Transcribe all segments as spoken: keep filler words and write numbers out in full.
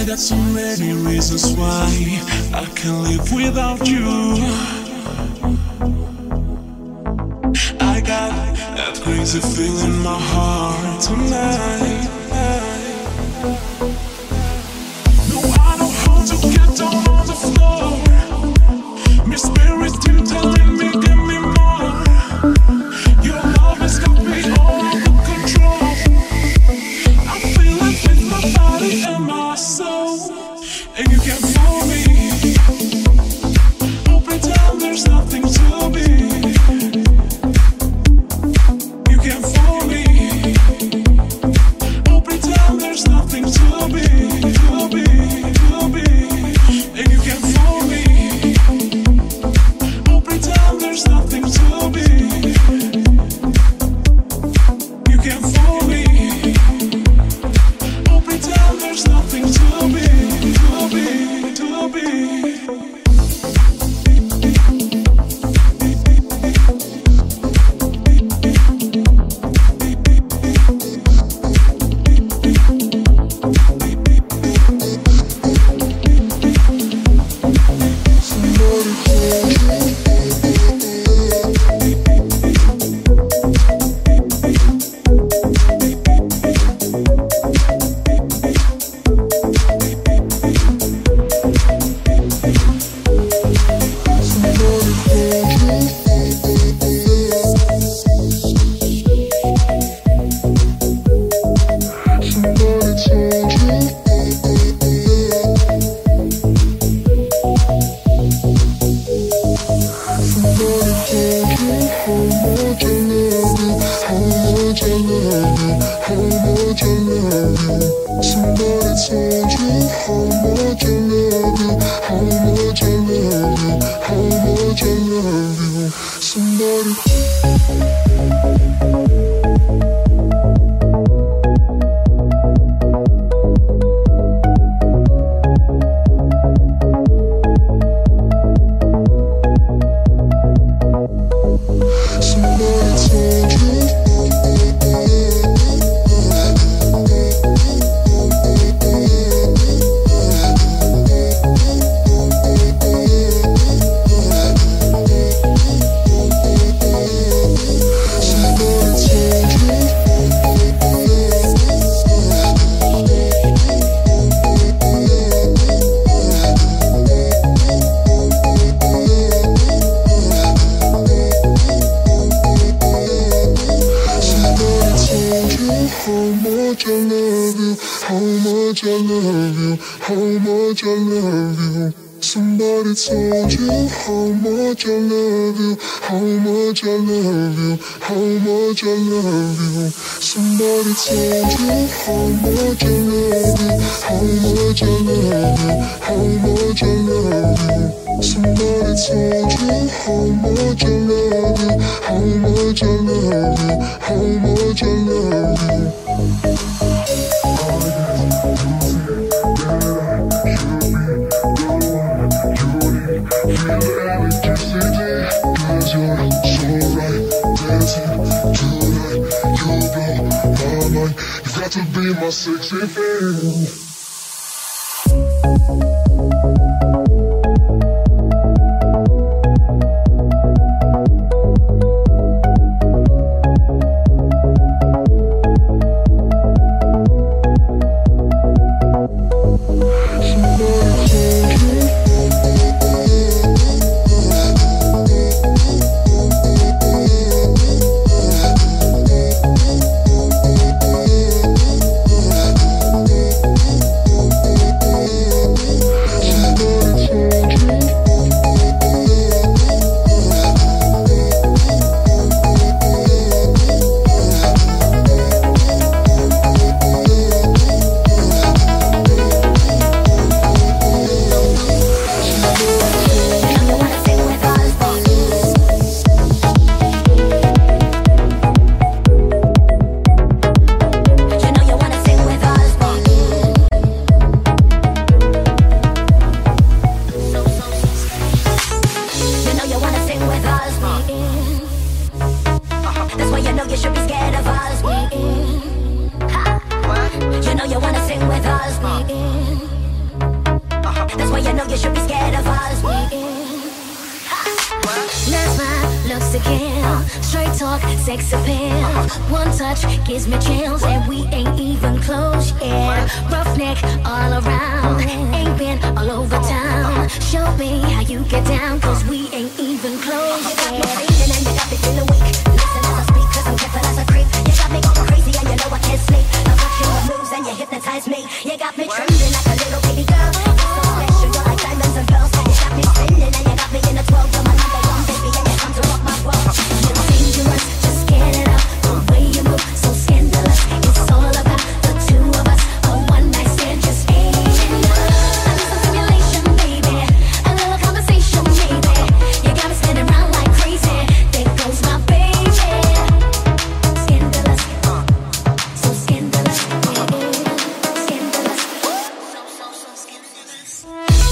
So many reasons why I can't live without you. I got that crazy feeling in my heart tonight. No, I know how to get down on the floor. My spirit's still telling me, give me more. Your love has got me all under control. I feel it with my body and my soul. And you can't fool me. Don't pretend there's nothing to be. You can't fool me. Don't pretend there's nothing to be, to be, to be. And you can't fool me. Don't pretend there's nothing to be. You can't fool me. Don't pretend there's nothing to be. To be, to be. Somebody told you how much I love you, how much I love you, how much I love you. Somebody told you how much I love you, how much I love you, how much I love you. Somebody told you how much I love you, how much I love you, how much I love you. Feel electricity, cause you're so right. Dancing tonight, you blow my mind. You've got to be my sexy thing. to kill. Straight talk, sex appeal. One touch gives me chills, and we ain't even close, yeah. Roughneck all around, ain't been all over town. Show me how you get down, cause we ain't even close, yeah. You got me feeling and you got me feeling weak. Listen as I speak, cause I'm careful as a creep. You got me going crazy and you know I can't sleep. I'm watching the moves and you hypnotize me. You got me trembling like a little baby girl. You're so special, you're like diamonds and pearls. You got me spinning and you got me in a twirl. You're my number one baby and you come to rock my world. You're dangerous, just get it up. The way you move, so scandalous. It's all about the two of us. A one night stand just ain't enough. I need some stimulation, baby. A little conversation, maybe. You got me spinning around like crazy. There goes my baby. Scandalous, so scandalous, yeah. Scandalous, so so so scandalous.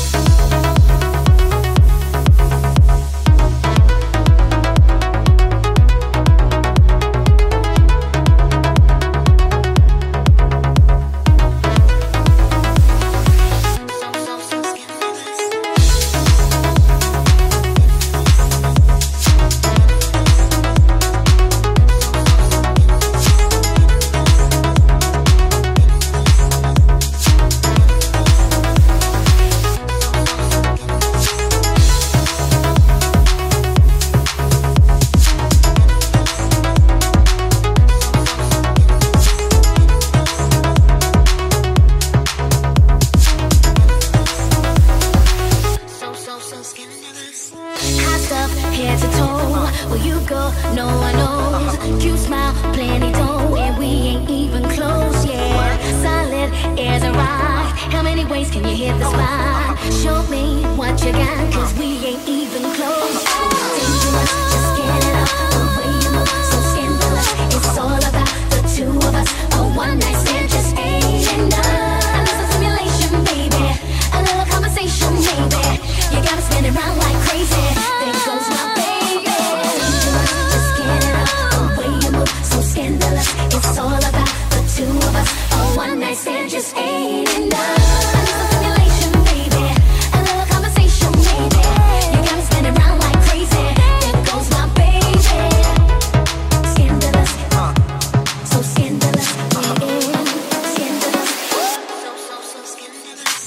Hot stuff, head to toe. Where you go, no one knows. Cute smile, plenty dough, and we ain't even close, yeah. Solid as a rock. How many ways can you hit the spot? Show me what you got, cause we ain't even close. Dangerous, just get it up. The way you move, so scandalous. It's all about the two of us. A one night stand just ain't enough. I need some stimulation, baby. A little conversation, maybe. You got me spinning around like crazy. There goes my baby. Dangerous, just get it up. The way you move, so scandalous. It's all about the two of us. A one night stand just ain't enough. I need some stimulation, baby. A little conversation, maybe. You got me spinning around like crazy. There goes my baby. Scandalous, so scandalous, yeah. Scandalous, so so so scandalous.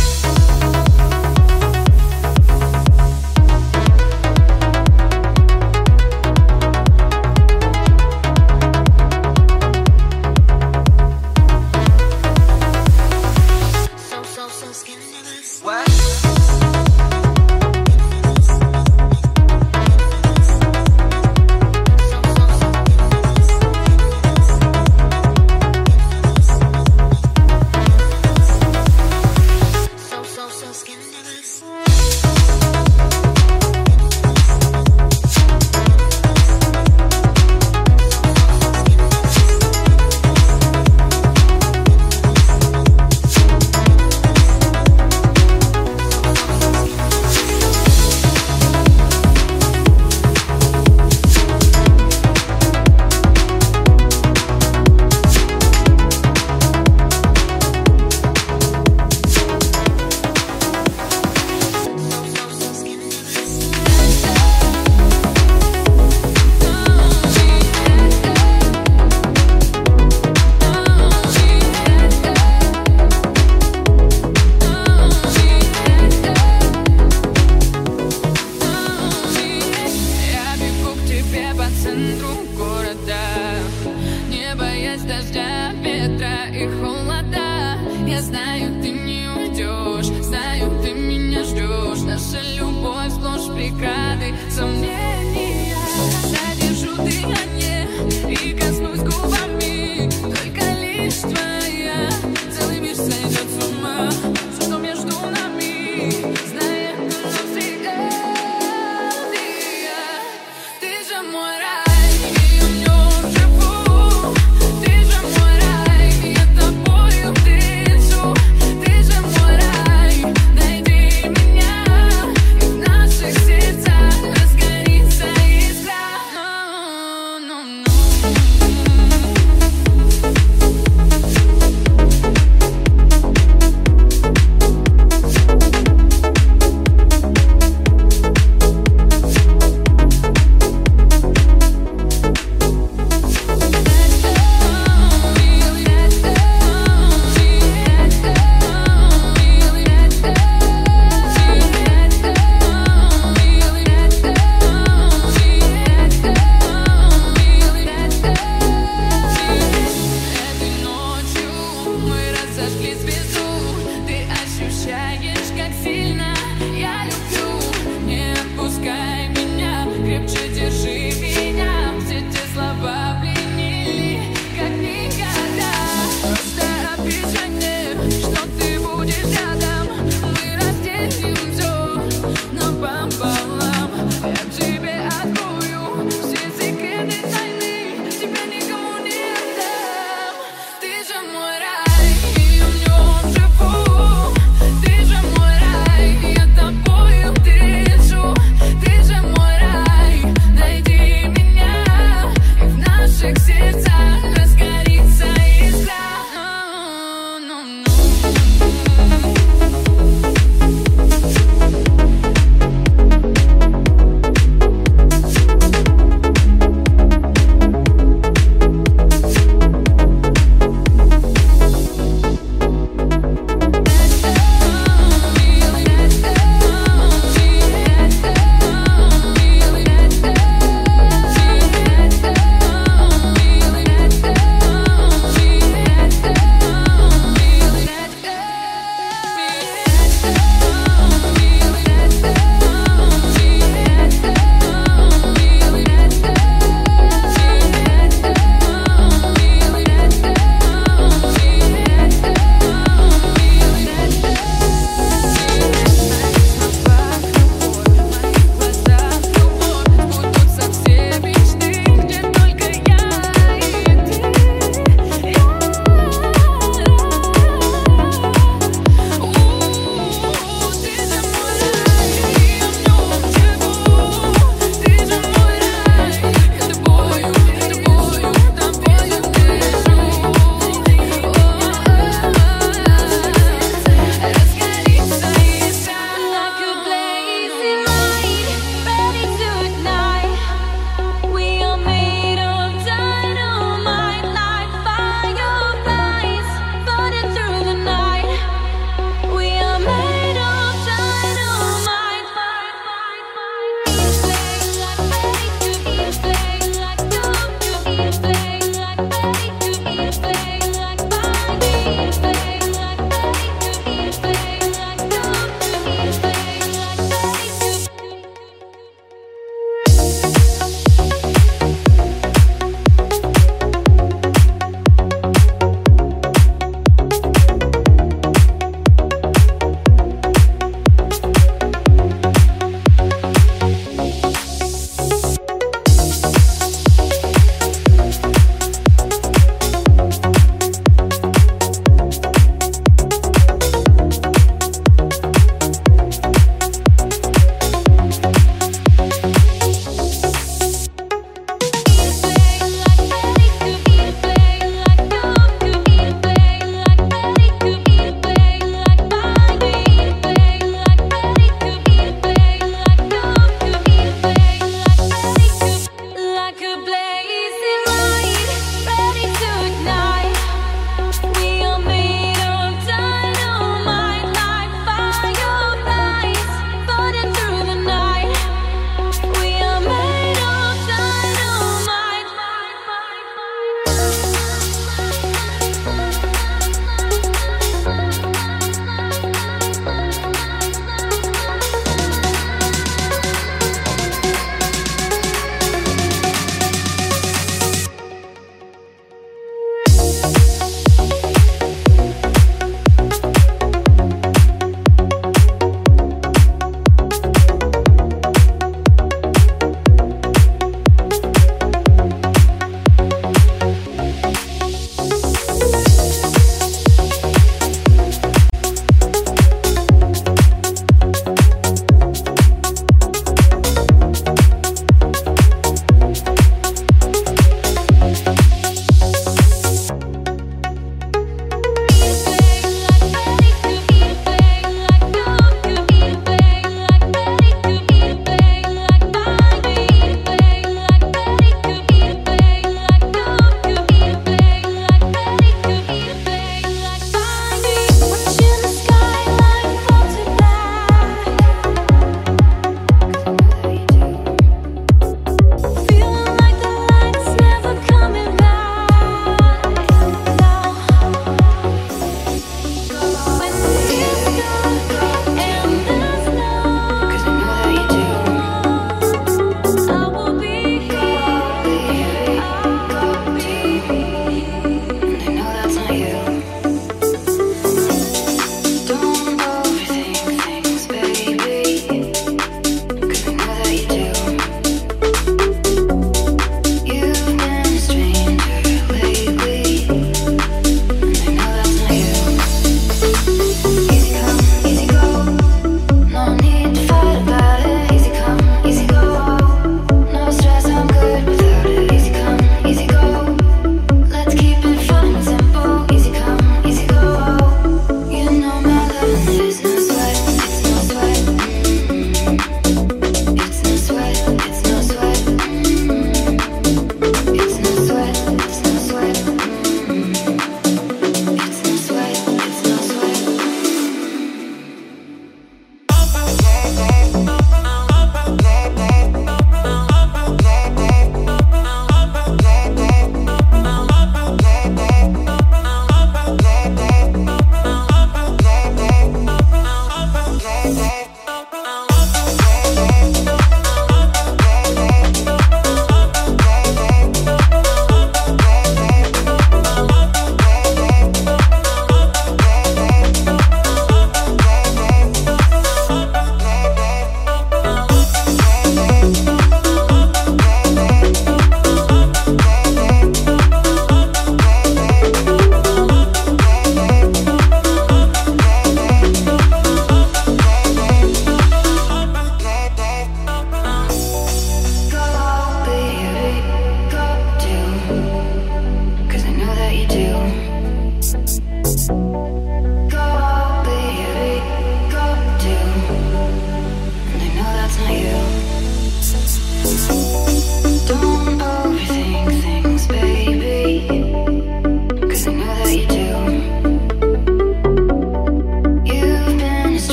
So so so scandalous. What? So so so scandalous. Я бегу к тебе по центру города, не боясь дождя, ветра и холода. Я знаю, ты не уйдешь, знаю, ты меня ждешь. Наша любовь сплошь преграды, сомнения. Задержу дыхание и коснусь губами. Только лишь твоя, целый мир сойдет с ума. Все, что между нами, зная навсегда. Ты же мой рай, и в нем живу. Ты же мой рай, я тобою дышу. Ты же мой рай, найди меня, и в наших сердцах разгорится.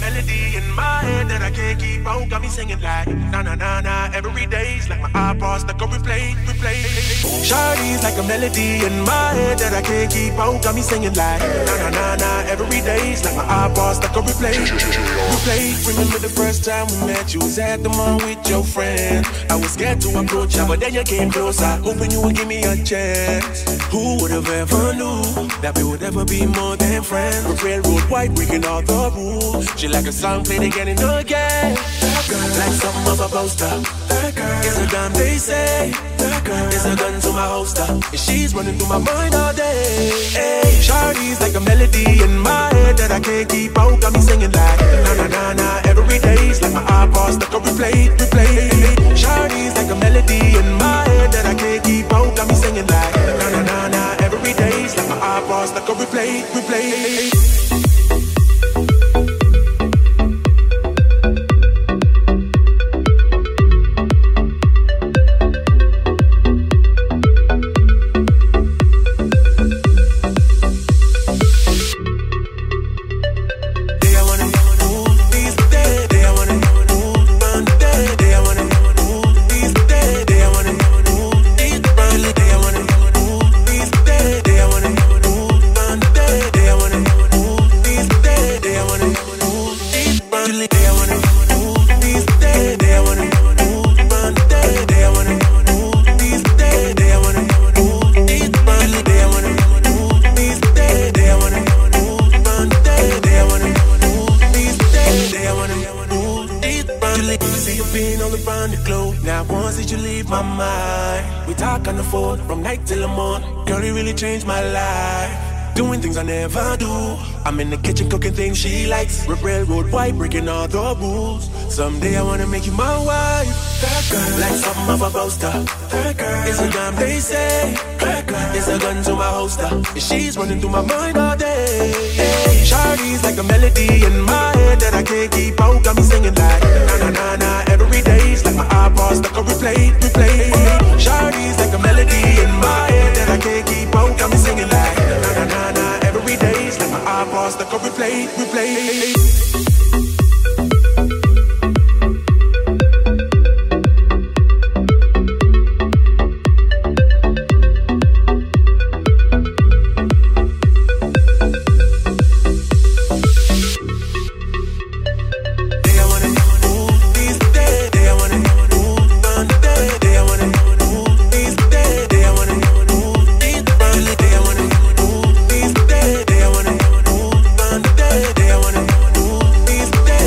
melody in my head that I can't keep out. Got me singing like na na na na every day's like my iPod stuck on replay, replay. Shawty's like a melody in my head that I can't keep out. Got me singing like na na na na every day's like my iPod stuck on replay, replay. Remember the first time we met? You was at the mall with your friend. I was scared to approach you, but then you came closer, hoping you would give me a chance. Who would have ever knew that we would ever be more than friends? With railroad white breaking all the rules. She like a song played again and again. Like something of a poster. It's a gun, they say. It's a gun to my holster. And she's running through my mind all day. Hey, Shawty's like a melody in my head that I can't keep out. Got me singing like na na na na every day's like my iPod stuck on replay, replay. Shawty's like a melody in my head that I can't keep out. Got me singing like na na na na every day's like my iPod stuck on replay, replay. I'm in the kitchen cooking things she likes. Rip railroad white, breaking all the rules. Someday I wanna make you my wife. That girl, like something of a poster. That girl, it's a gun, they say. That girl, it's a gun to my holster. And she's running through my mind all day. Hey, Shawty's like a melody in my head that I can't keep out. Got me singing like na na na na every day's like my iPod stuck on replay, replay. Shawty's like a melody in my head that I can't keep out. Got me singing like na na na na every day's like my iPod stuck on replay, replay. They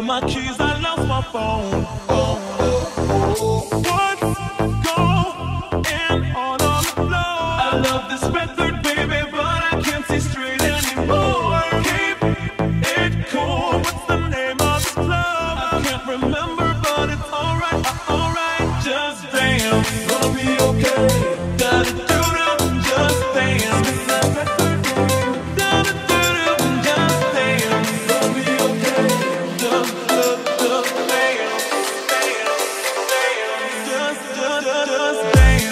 my keys, I lost my phone. Oh, oh, oh. What's going on on the floor? I love this record, baby, but I can't see straight anymore. Keep it cool. What's the name of this club? I can't remember, but it's alright, alright. Just dance, gonna be okay. Da-da-do-do, just dance. It's that record, baby. Da-da-do-do, just dance, gonna be okay. Da-da-do-do, dance, dance, dance. Just, just, just dance.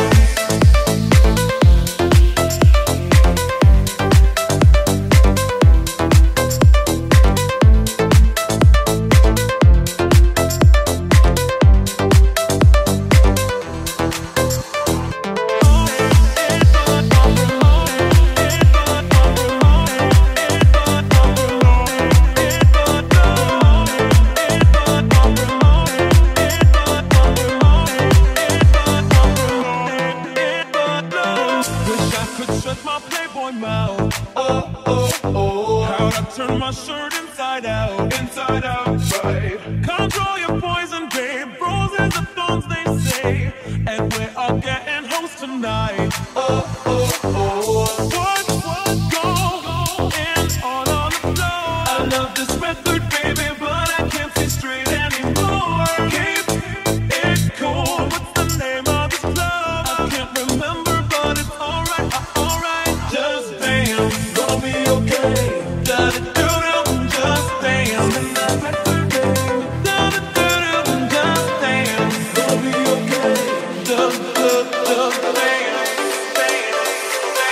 Wish I could shut my Playboy mouth. Oh, oh, oh. How'd I turn my shirt inside out? Inside out, right. Control your poison, babe. Roses are thorns, they say. And we're all getting hoes tonight. Oh, oh, oh. What, what, going on on the floor? I love this record, baby, but I can't see straight anymore. Keep it cool. What's the name of this club? I can't remember, but it's alright, alright. Just dance, gonna be okay. Da-da-do-do, just dance. It's that record, baby. Da-da-do-do, just dance, gonna be okay. Da-da-do, dance, dance, dance.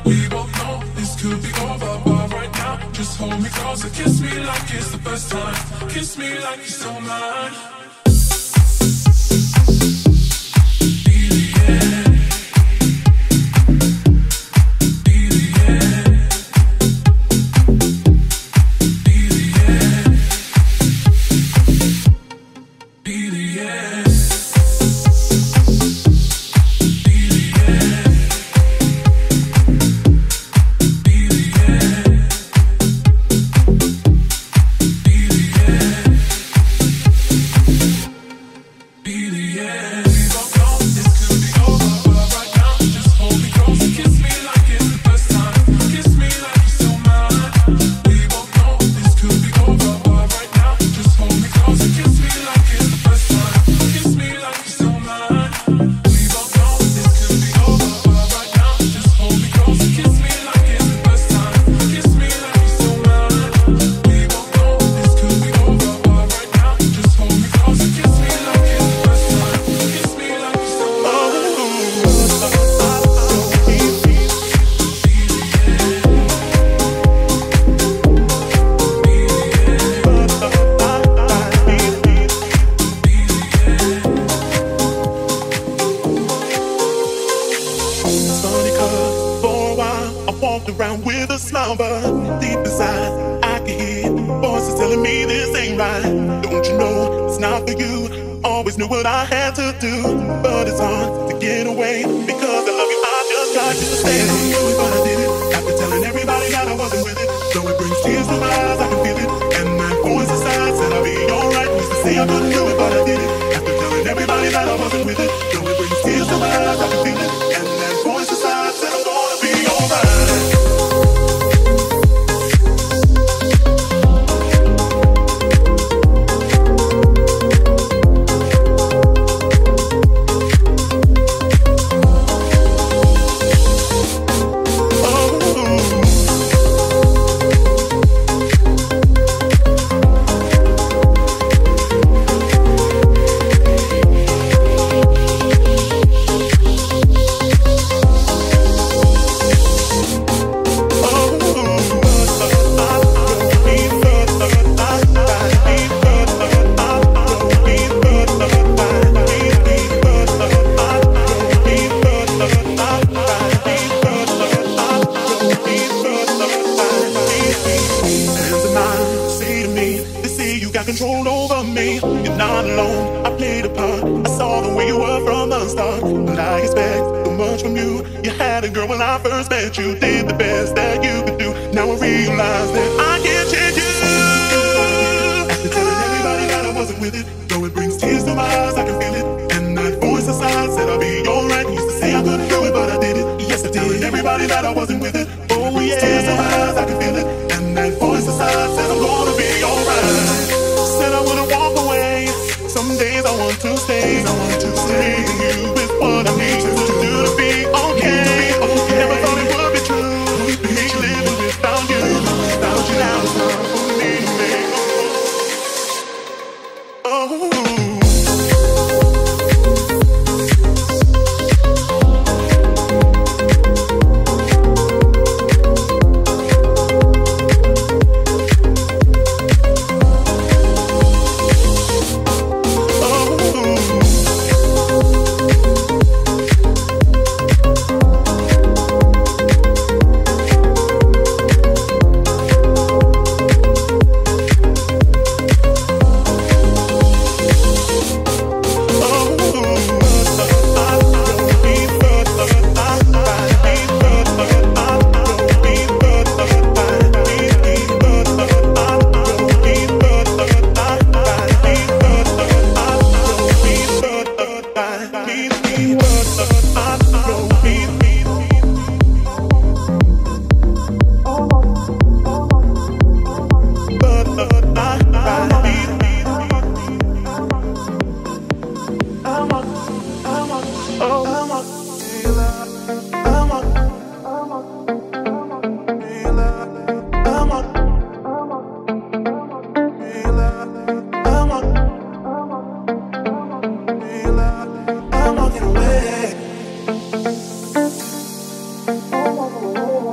We both know this could be over, but right now, just hold me closer. Kiss me like it's the first time. Kiss me like you're so mine. I'm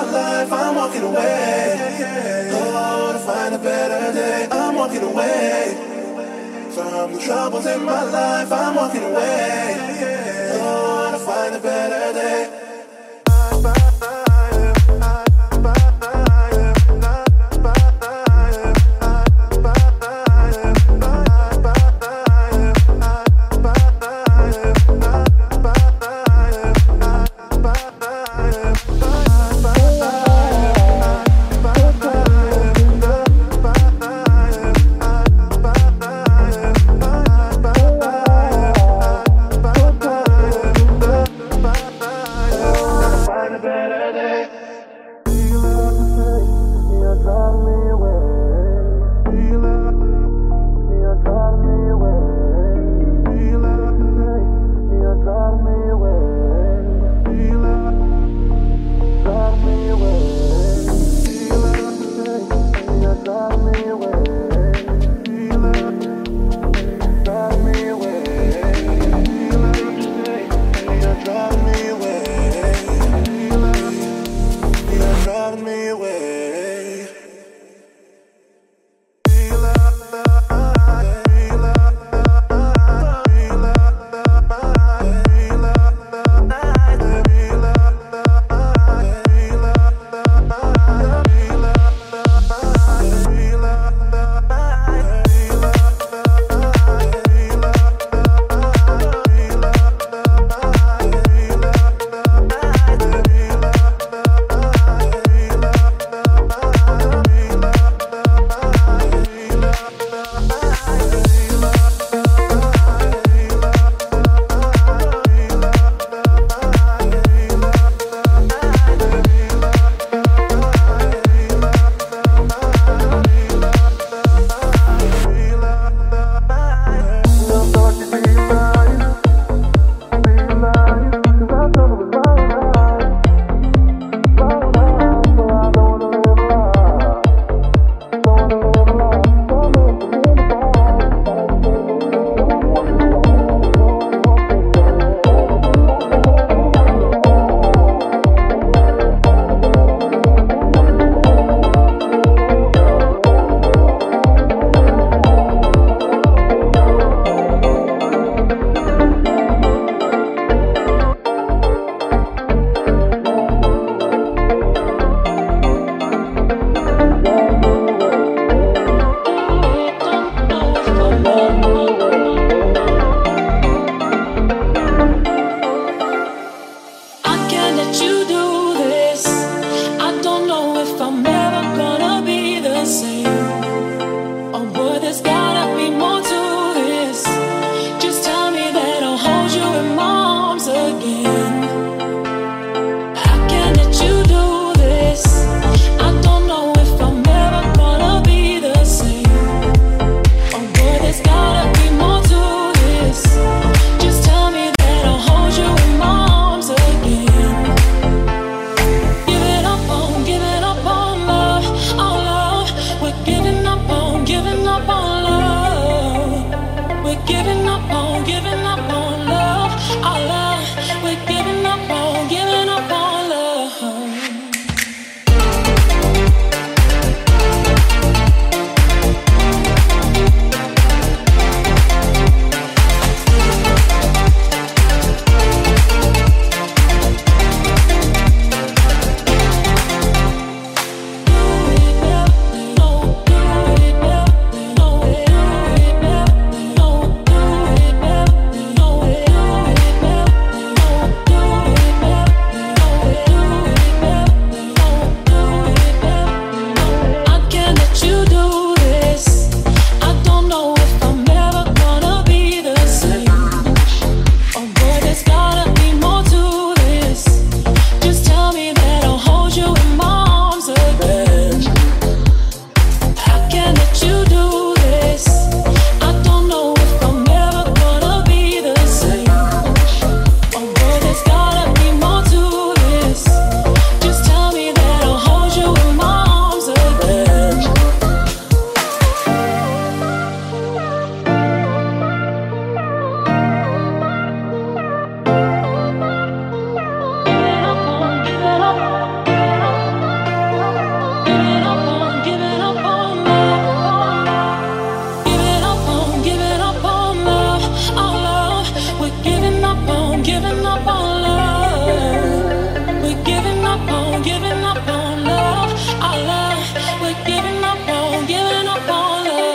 my life, I'm walking away. Oh, to find a better day, I'm walking away. From the troubles in my life, I'm walking away. Oh, to find a better day. Bye. giving up on love. We're giving up on, giving up on love. Our love. We're giving up on, giving up on love.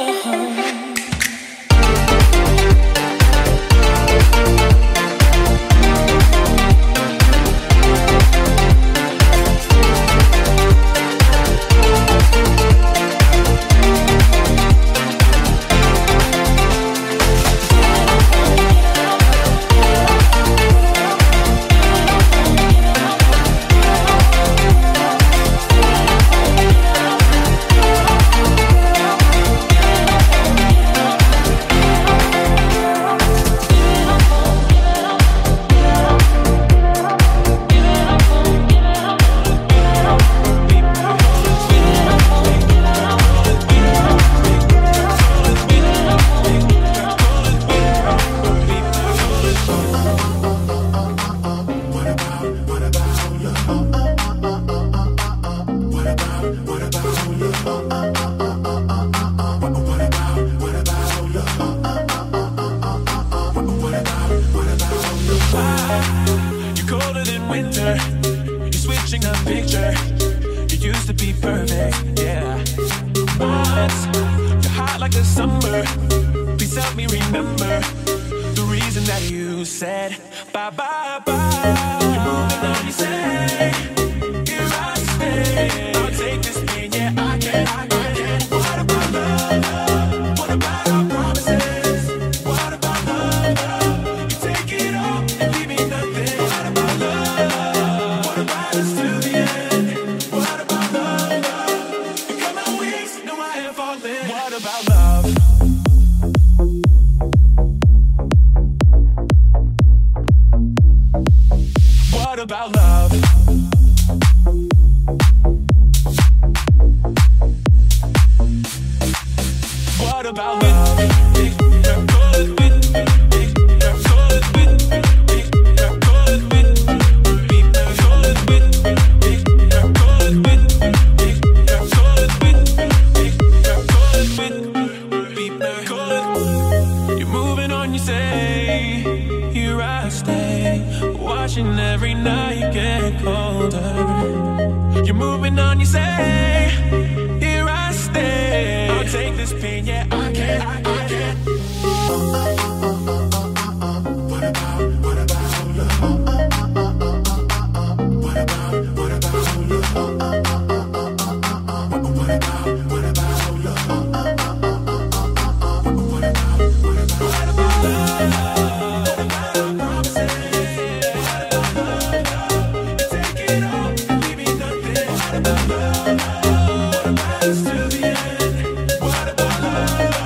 What about love?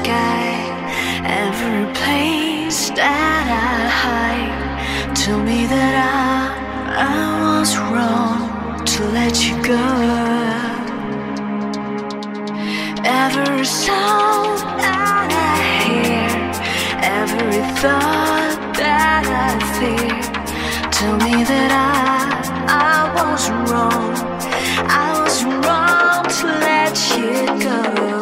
sky, every place that I hide. Tell me that I, I was wrong to let you go. Every sound that I hear, every thought that I fear. Tell me that I, I was wrong. I was wrong to let you go.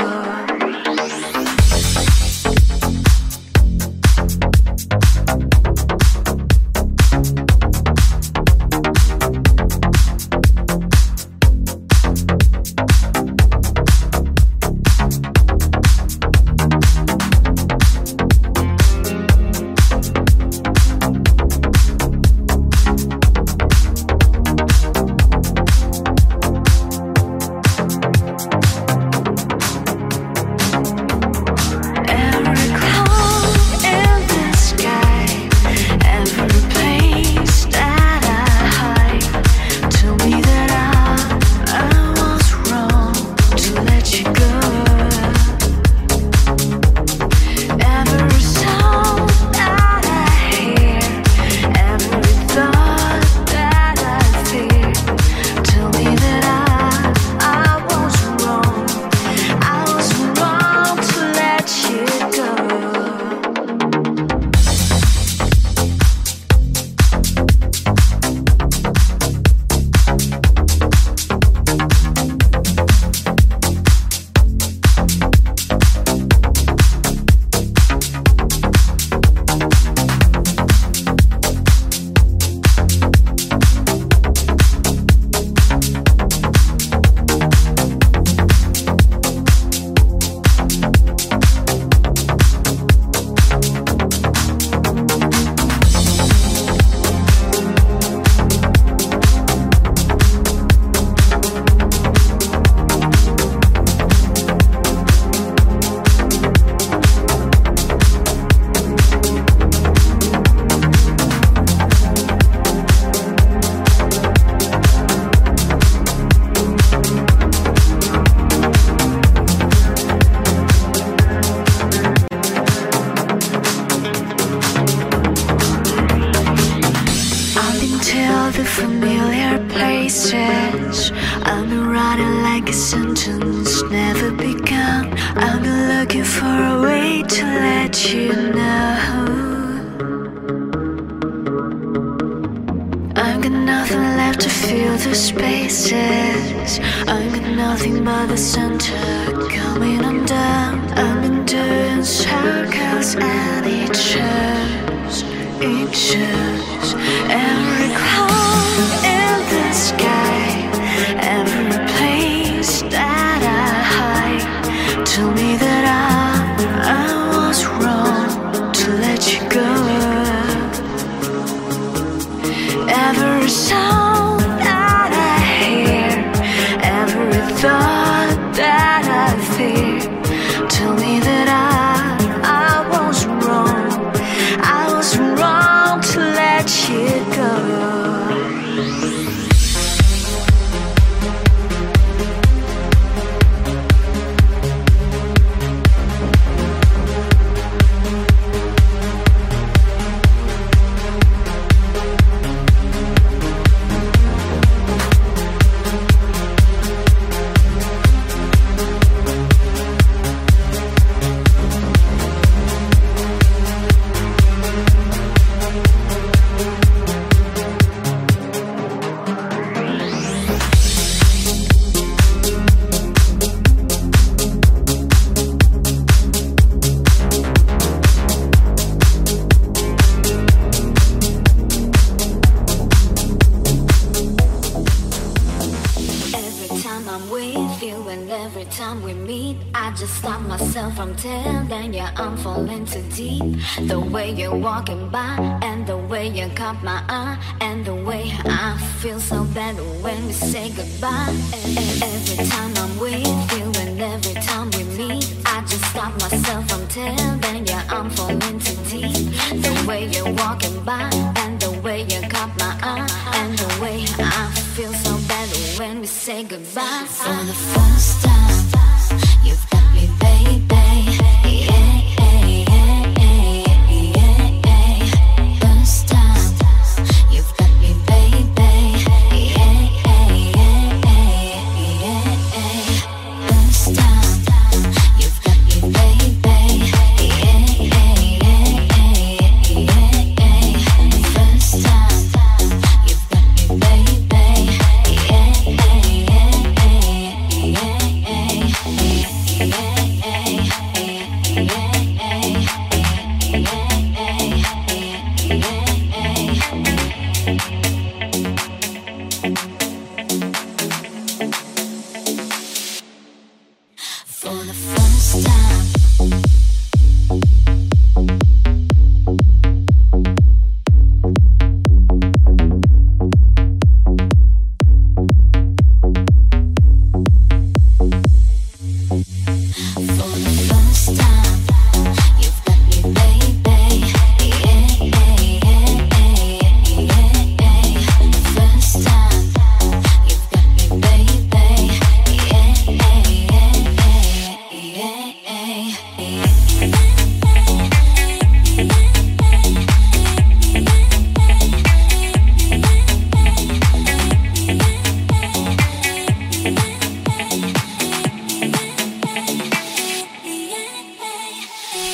The way you're walking by, and the way you caught my eye, and the way I feel so bad when we say goodbye. Every time I'm with you, and every time we meet, I just stop myself from telling you I'm falling too deep. The way you're walking by, and the way you caught my eye, and the way I feel so bad when we say goodbye. For the first time, you've got me, baby. Yeah.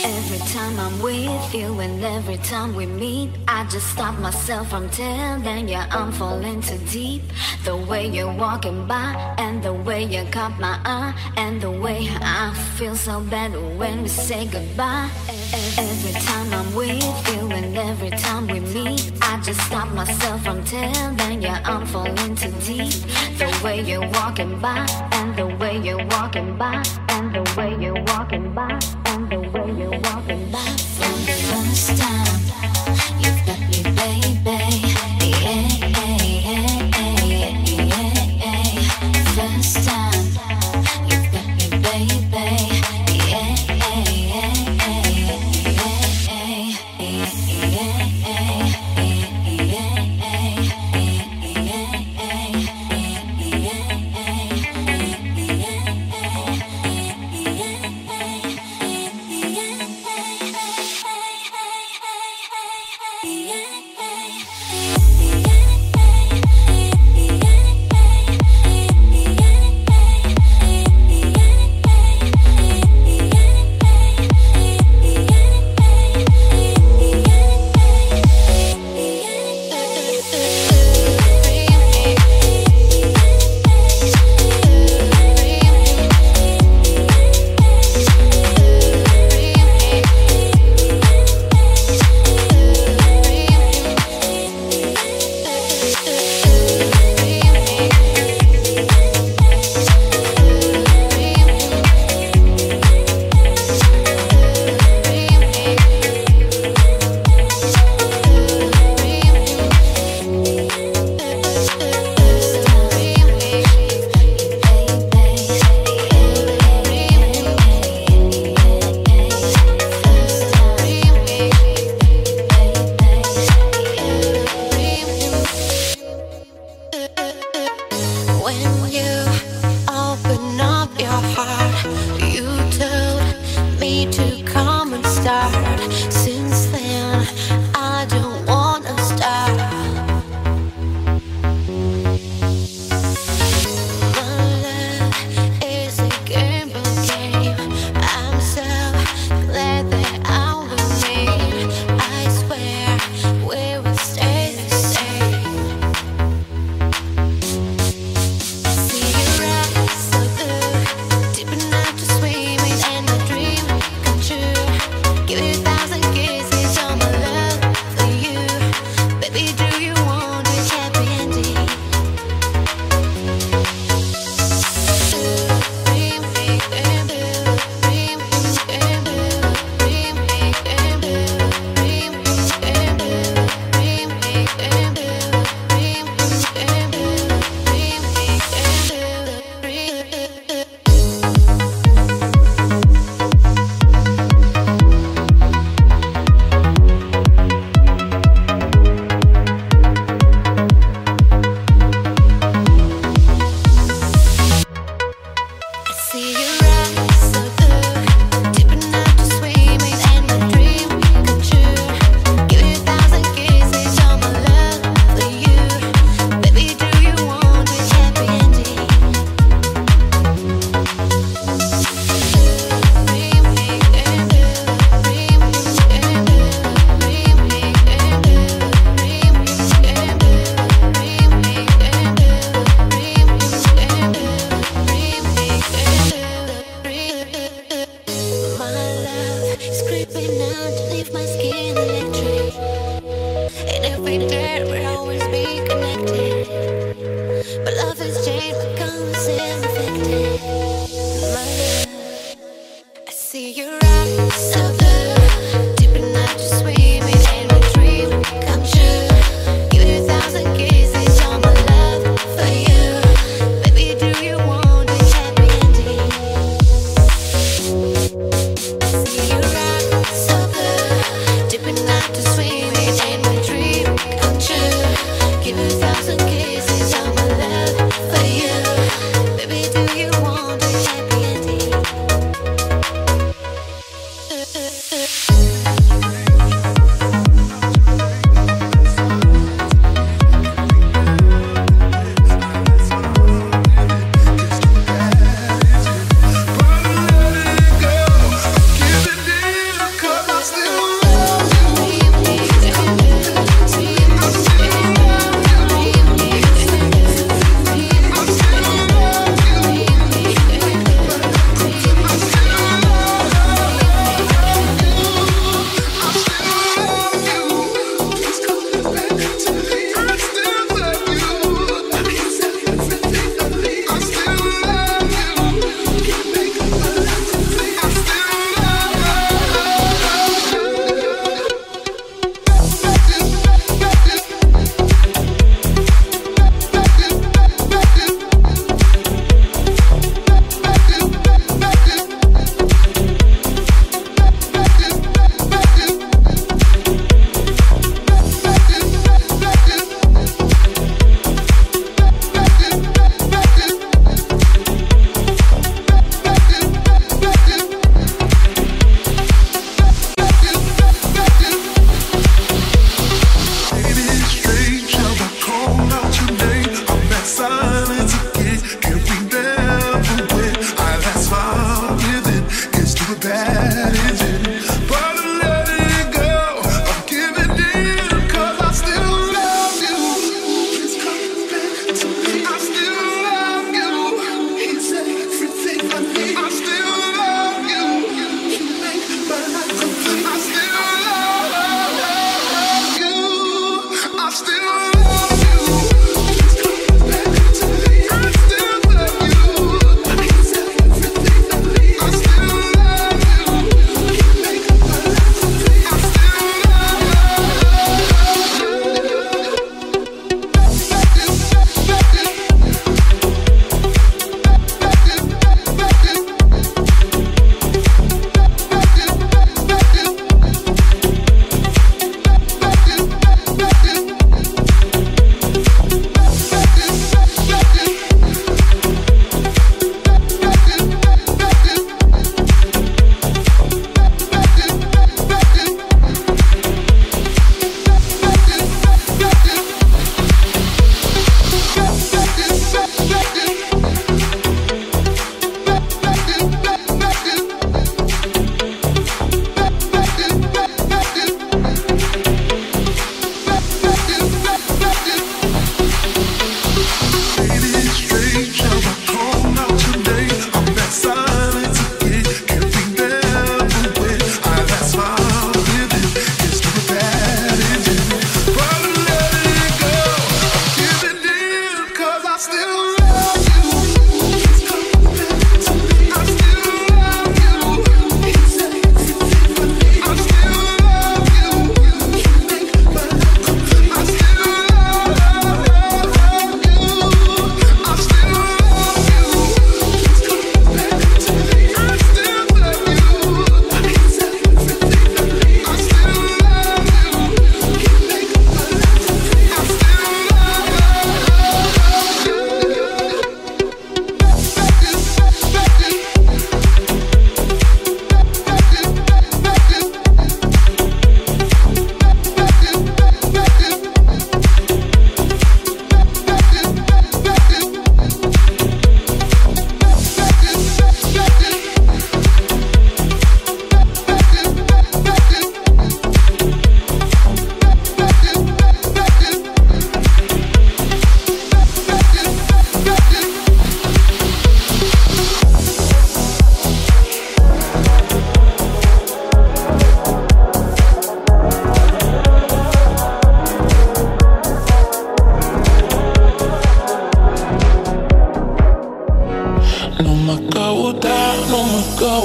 Every time I'm with you and every time we meet, I just stop myself from telling you I'm falling too deep. The way you're walking by and the way you caught my eye and the way I feel so bad when we say goodbye. Every time I'm with you and every time we meet, I just stop myself from telling you I'm falling too deep. The way you're walking by and the way you're walking by and the way you're walking by and the way you're walking by. From the first time you've got me, baby. Yeah, yeah, yeah, yeah, yeah, yeah. First time you've got me, baby. Yeah, yeah, yeah, yeah,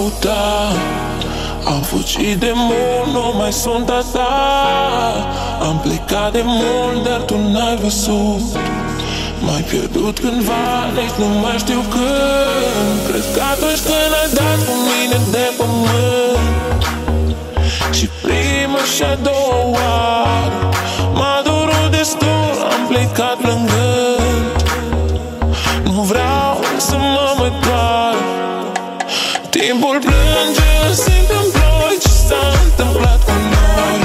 căutat. Am fugit de mult, nu mai sunt a ta. Am plecat de mult, dar tu n-ai văzut. M-ai pierdut cândva, nici nu mai știu când. Cred că atunci când ai dat cu mine de pământ și prima și a doua oară m-a durut destul, am plecat plângând. Nu vreau să mă mai doar. Timpul plânge, simt în ploi ce s-a întâmplat cu noi.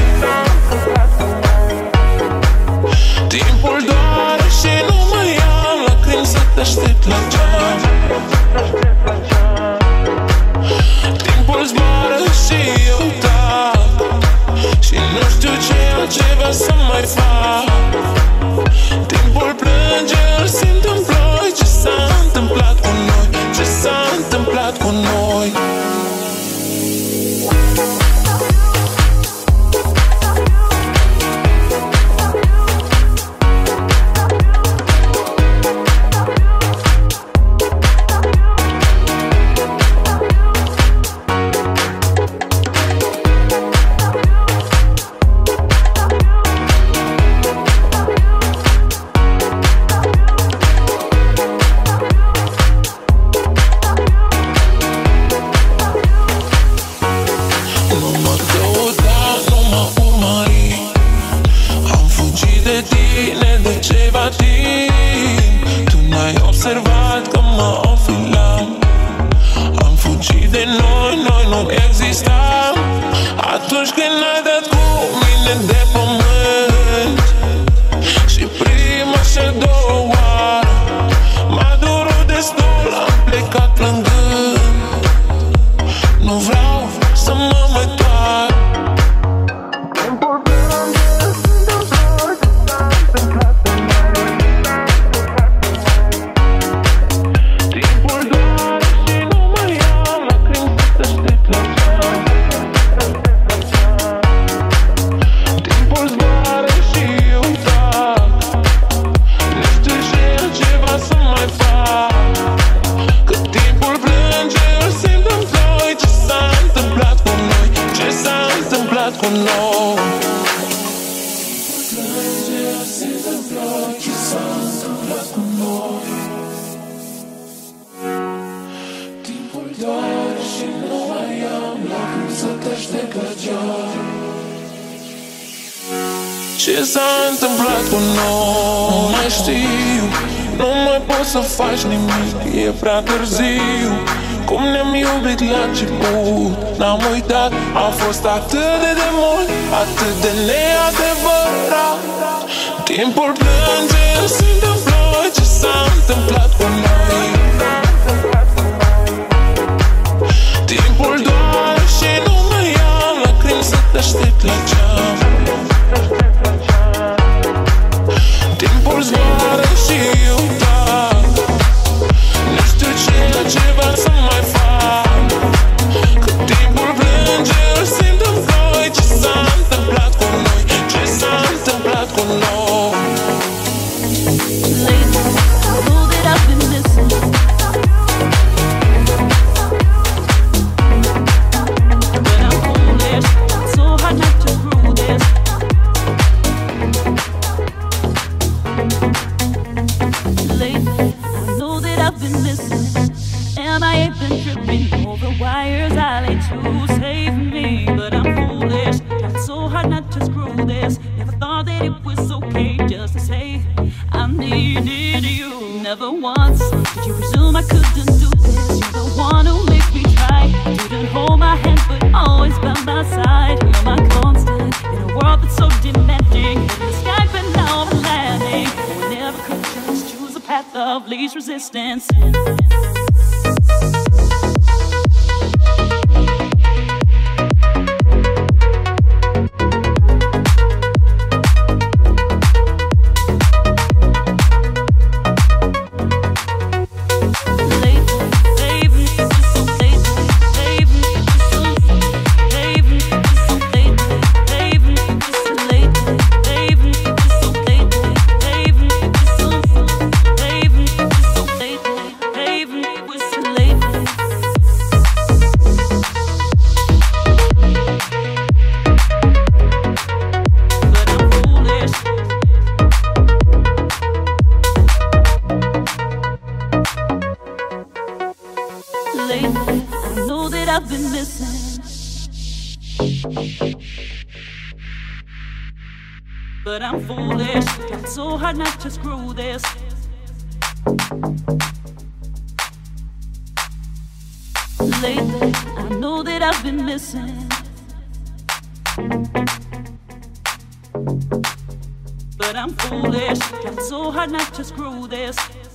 Timpul doare și nu mai am lacrimi să te aștept la geam. Timpul zboară și eu tac și nu știu ce altceva să mai fac. Timpul plânge, îl simt în ploi. Ce s-a întâmplat cu noi? Ce s-a întâmplat cu noi? Ce s-a întâmplat cu noi? Nu mai știu, nu mai poți să faci nimic, e prea târziu. Cum ne-am iubit la început, n-am uitat. A fost atât de demult, atât de neadevărat. Timpul plânge, îl simt în ploi. Ce s-a întâmplat cu noi? Timpul doare și nu mai am lacrimi să te aștept la geam. Timpul zboară și eu tac. Nu știu ce altceva să mai fac. Că timpul plânge, îl simt în ploi. Ce s-a întâmplat cu noi? Ce s-a întâmplat cu noi? Lately, I know that I've been missing. But I'm foolish, it's so hard not to prove this. Lately, I know that I've been missing. And I ain't been tripping over wires I lay to save me. But I'm foolish, it's so hard not to screw this. Never thought that it was okay just to say I needed you. Never once did you presume I couldn't do this. You're the one who makes me try. You didn't hold my hand but always by my side. You're my constant in a world that's so demanding. In the sky but now I'm landing. We never could just choose a path of least resistance. Lately, But I'm foolish, tried so hard not to screw this. Lately, I know that I've been missing. But I'm foolish, tried so hard not to screw this.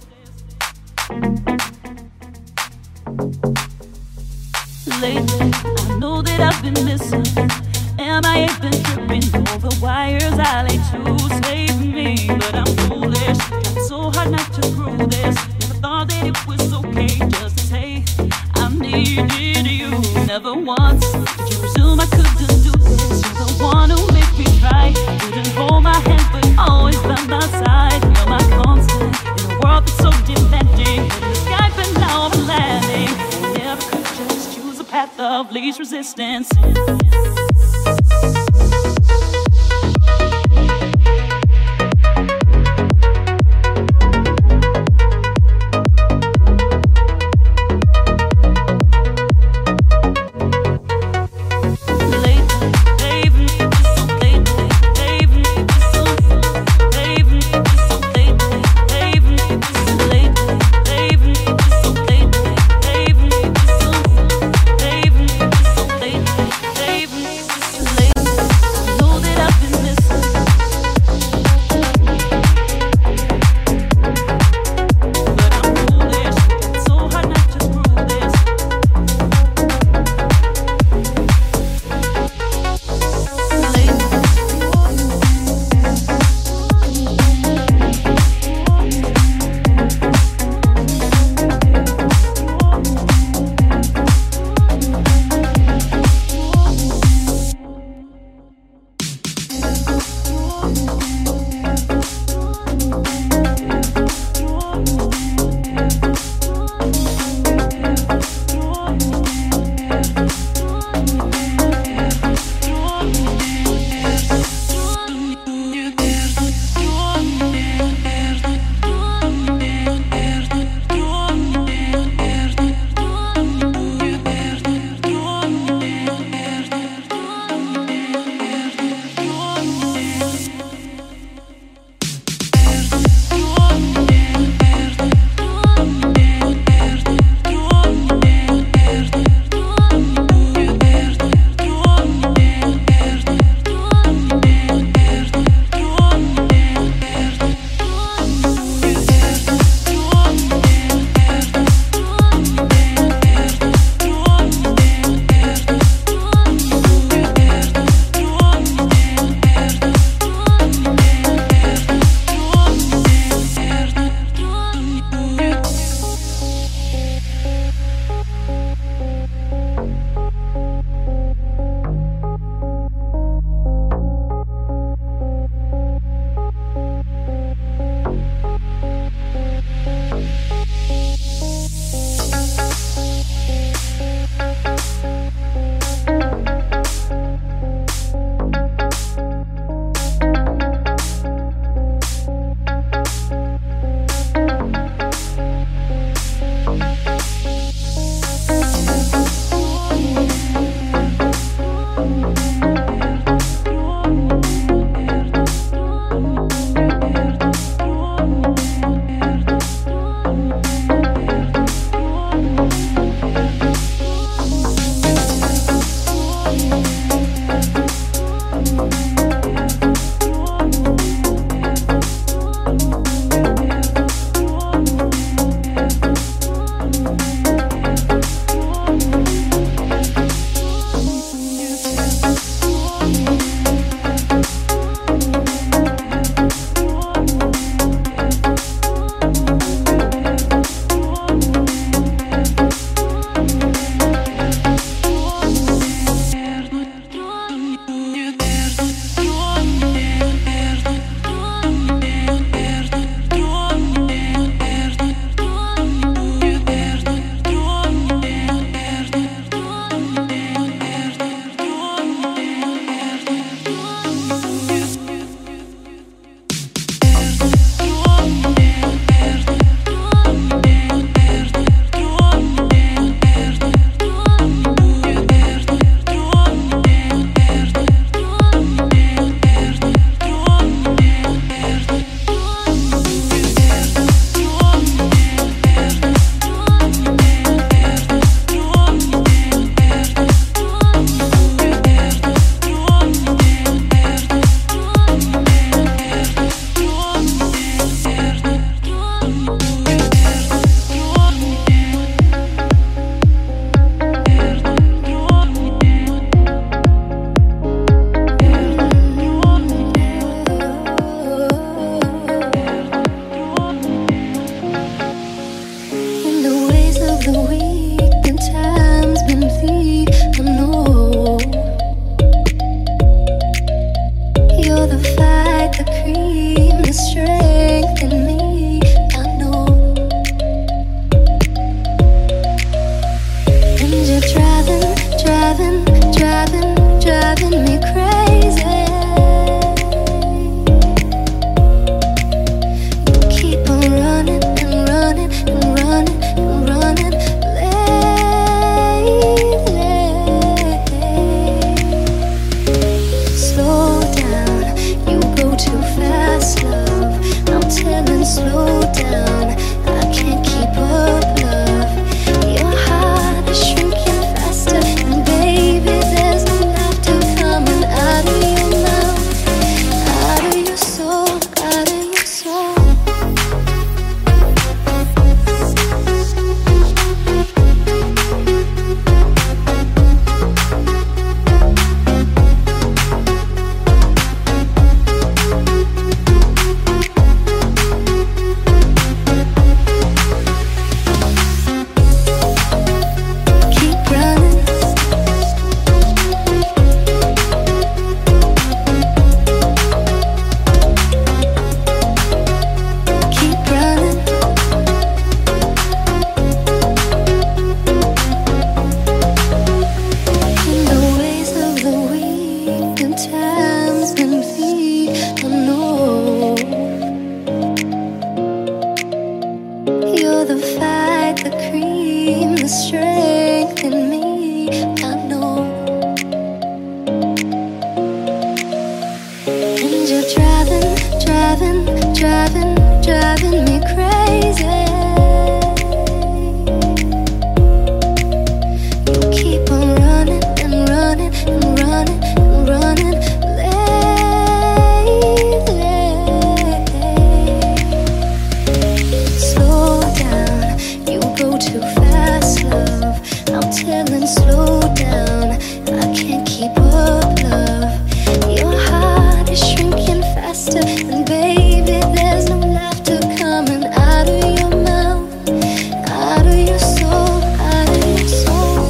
Lately, I know that I've been missing. And I ain't been tripping over wires I lay to save me. But I'm foolish, tried so hard not to screw this. Never thought that it was okay just to say I needed you. Never once did you presume I couldn't do this. You're the one who made me try. Couldn't hold my hand but always by my side. You're my constant in a world that's so demanding. In the sky but now I'm landing. I never could just choose a path of least resistance. sometimes envy. I know you're the fight, the cream, the strength in me. I know. And you're driving, driving, driving, driving me crazy. You keep on running and running and running and running lately. Slow down, you go too fast, love. I'm telling, slow down, I can't keep up, love. Your heart is shrinking faster, and baby, there's no laughter coming out of your mouth, out of your soul, out of your soul.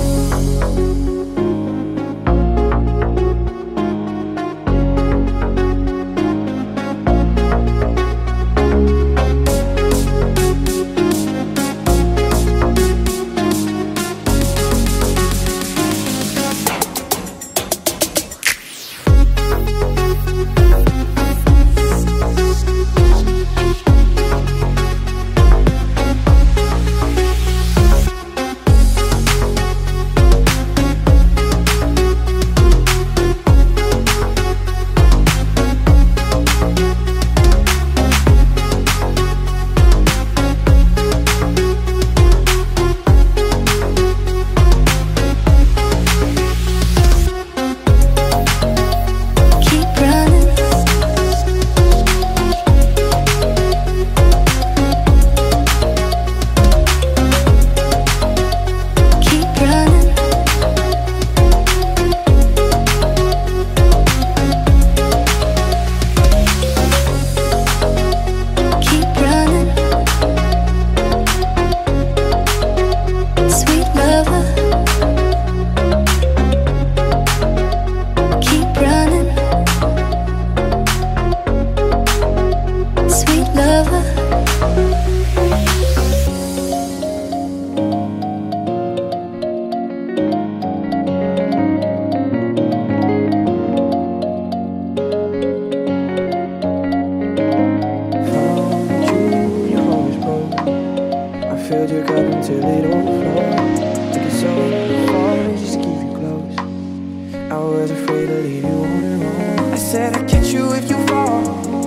Filled your cup until it overflowed. Took it so far to just keep you close. I was afraid to leave you on your own. I said I'd catch you if you fall,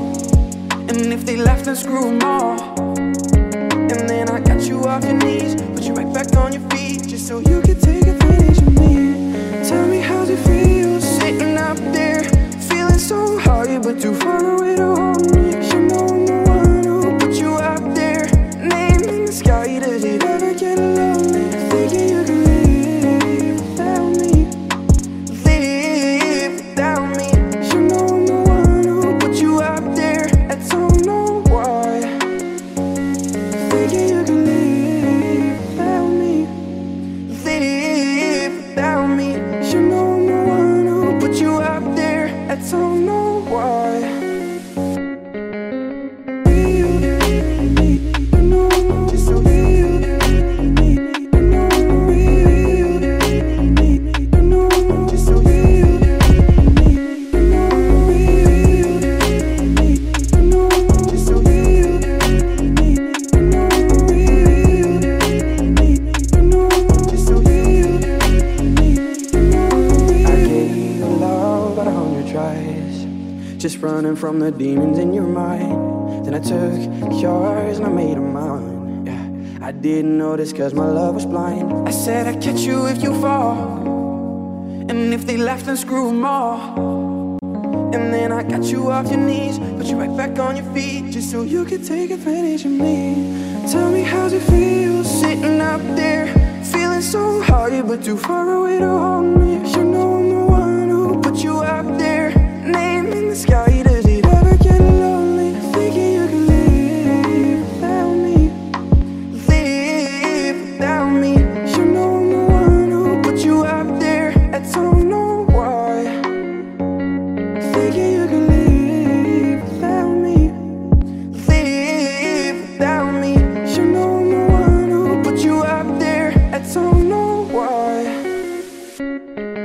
and if they laugh, then screw them all. And then I got you off your knees, put you right back on your feet, just so you could take advantage of me. Tell me how's it feel, sitting up there, feeling so high, but too far away to hold me. You know I'm the one who put you out there, name in the sky. Does it ever get lonely, thinking you can live without me, live without me? You know I'm the one who put you out there, I don't know why, thinking you can live without me, live without me. You know I'm the one who put you out there, I don't know why. Just running from the demons in your mind. Then I took yours and I made them mine. Yeah, I didn't notice cause my love was blind. I said I'd catch you if you fall, and if they laugh, then screw them all. And then I got you off your knees, put you right back on your feet, just so you could take advantage of me. Tell me how's it feel, sitting up there, feeling so high, but too far away to hold me. You know I'm the one who put you out there, name in the sky. Does it ever get lonely, thinking you can live without me, live without me? You know I'm the one who put you out there, I don't know why, thinking you can live without me, live without me. You know I'm the one who put you out there, I don't know why.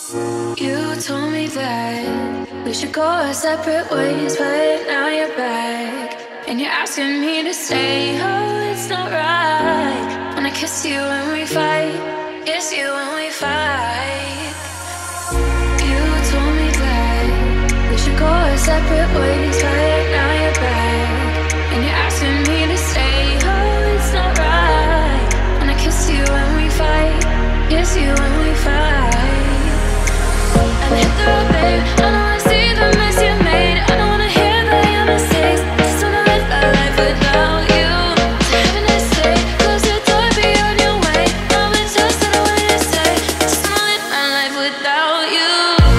You told me that we should go our separate ways, but now you're back and you're asking me to stay. Oh, it's not right. Wanna kiss you when we fight, kiss you when we fight. You told me that we should go our separate ways, but now you're back and you're asking me to stay. Oh, it's not right. Wanna kiss you when we fight, kiss you when we fight. And hit the road, babe. I don't wanna see the mess you made. I don't wanna hear about your mistakes. Just wanna live my life without you. So heaven I say, close the door, be on your way. All the just that I wanted to say. Just wanna live my life without you.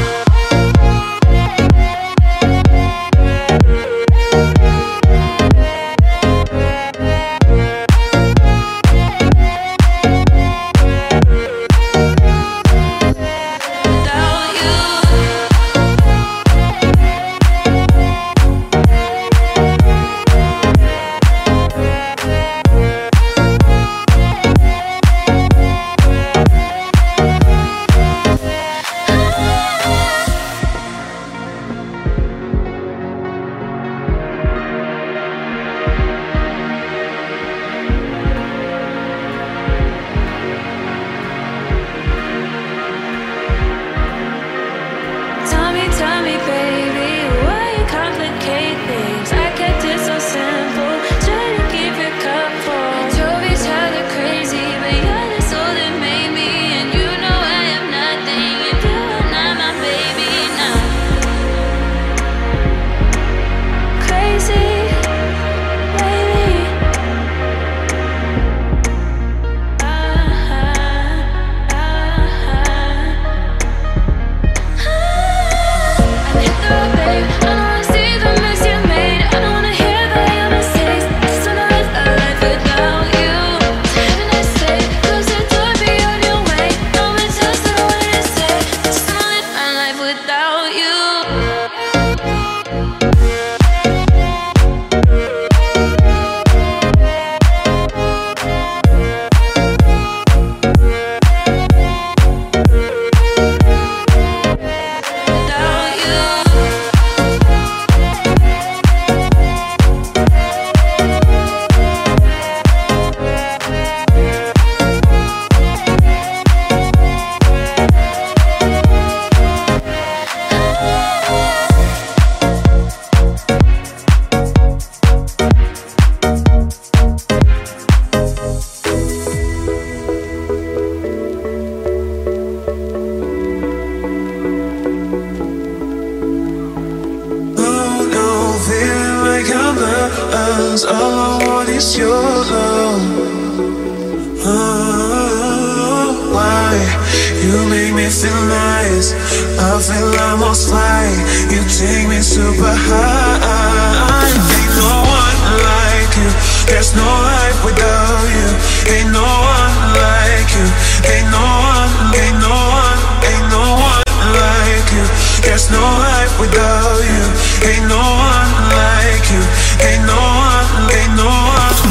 All I want is your love. Oh, why you make me feel nice? I feel I must fly. You take me super high. Ain't no one like you. There's no life without you. Ain't no one like you. Ain't no one. Ain't no one. Ain't no one like you. There's no life without you. Ain't no one like you. Ain't no one. Ain't no one.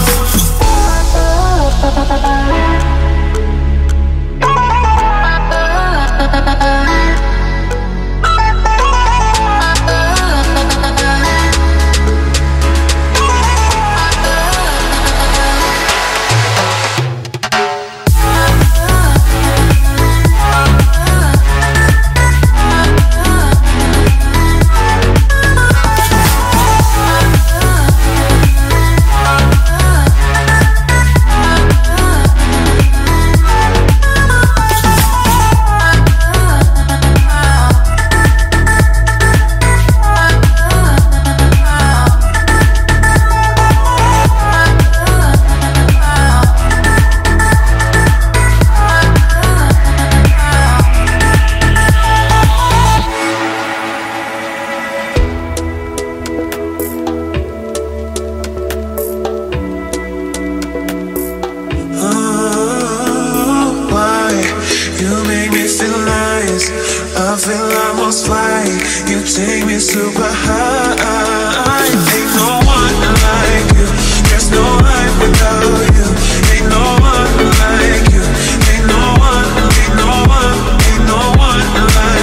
I feel I must fly. You take me super high. Ain't no one like you. There's no life without you. Ain't no one like you. Ain't no one, ain't no one, ain't no one like you.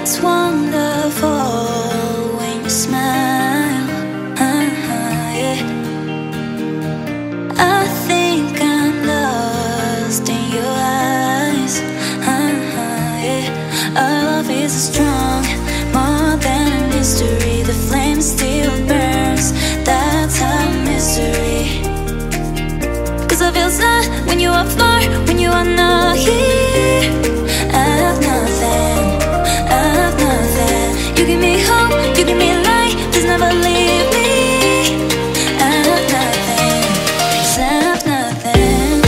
It's wonderful when you smile. Uh-huh, yeah. I think I'm lost in your eyes. Uh-huh, yeah. Our love is strong, more than a mystery. The flame still burns, that's our mystery. Cause I feel sad when you are far, when you are not here. I have nothing, I have nothing. You give me hope, you give me light, please never leave me. I have nothing, 'cause I have nothing.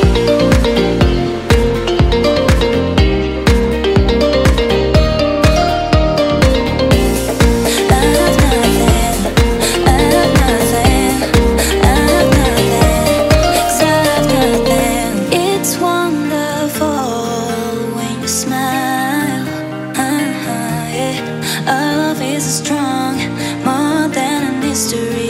I have nothing, I have nothing, I have nothing, 'cause I have nothing. It's wonderful when you smile. Uh-huh, yeah. Our love is strong, more than a mystery.